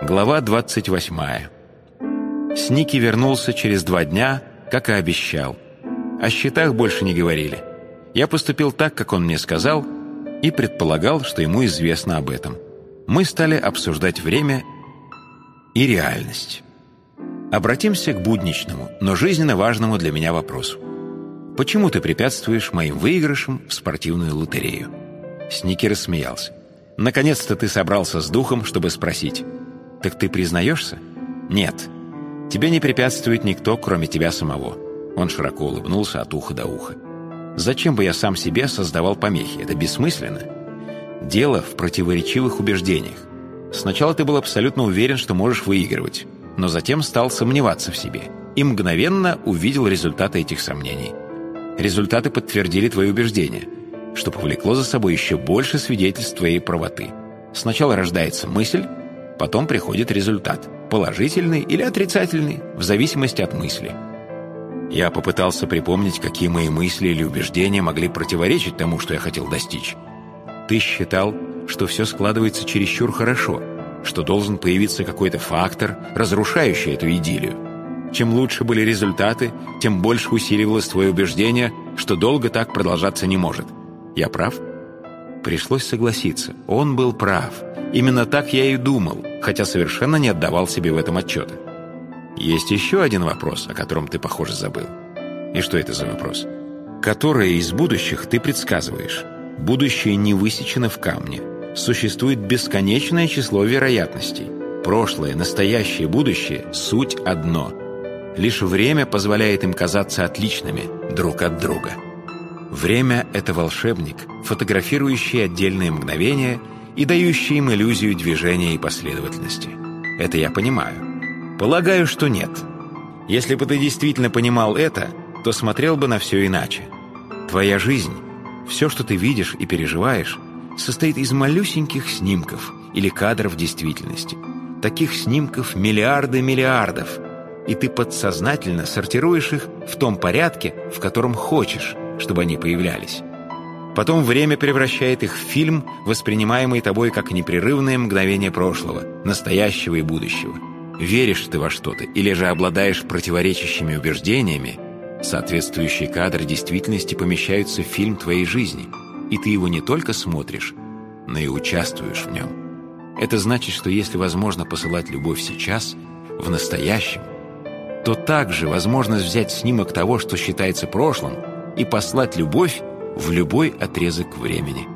Глава 28. Сники вернулся через 2 дня, как и обещал. О счетах больше не говорили. Я поступил так, как он мне сказал, и предполагал, что ему известно об этом. Мы стали обсуждать время и реальность. Обратимся к будничному, но жизненно важному для меня вопросу. Почему ты препятствуешь моим выигрышам в спортивную лотерею? Сники рассмеялся. Наконец-то ты собрался с духом, чтобы спросить. Так ты признаешься? Нет. Тебе не препятствует никто, кроме тебя самого. Он широко улыбнулся от уха до уха. Зачем бы я сам себе создавал помехи? Это бессмысленно. Дело в противоречивых убеждениях. Сначала ты был абсолютно уверен, что можешь выигрывать, но затем стал сомневаться в себе и мгновенно увидел результаты этих сомнений. Результаты подтвердили твои убеждения, что повлекло за собой еще больше свидетельств твоей правоты. Сначала рождается мысль, потом приходит результат, положительный или отрицательный, в зависимости от мысли. Я попытался припомнить, какие мои мысли или убеждения могли противоречить тому, что я хотел достичь. Ты считал, что все складывается чересчур хорошо, что должен появиться какой-то фактор, разрушающий эту идиллию. Чем лучше были результаты, тем больше усиливалось твое убеждение, что долго так продолжаться не может. Я прав? Пришлось согласиться. Он был прав. Именно так я и думал, хотя совершенно не отдавал себе в этом отчета. Есть еще один вопрос, о котором ты, похоже, забыл. И что это за вопрос? Которое из будущих ты предсказываешь? Будущее не высечено в камне. Существует бесконечное число вероятностей. Прошлое, настоящее, будущее – суть одно. Лишь время позволяет им казаться отличными друг от друга. Время – это волшебник, фотографирующий отдельные мгновения и дающий им иллюзию движения и последовательности. Это я понимаю. Полагаю, что нет. Если бы ты действительно понимал это, то смотрел бы на все иначе. Твоя жизнь, все, что ты видишь и переживаешь, состоит из малюсеньких снимков или кадров действительности. Таких снимков миллиарды миллиардов, и ты подсознательно сортируешь их в том порядке, в котором хочешь, чтобы они появлялись. Потом время превращает их в фильм, воспринимаемый тобой как непрерывное мгновение прошлого, настоящего и будущего. Веришь ты во что-то или же обладаешь противоречащими убеждениями, соответствующие кадры действительности помещаются в фильм твоей жизни, и ты его не только смотришь, но и участвуешь в нем. Это значит, что если возможно посылать любовь сейчас, в настоящем, то также возможность взять снимок того, что считается прошлым, и послать любовь в любой отрезок времени.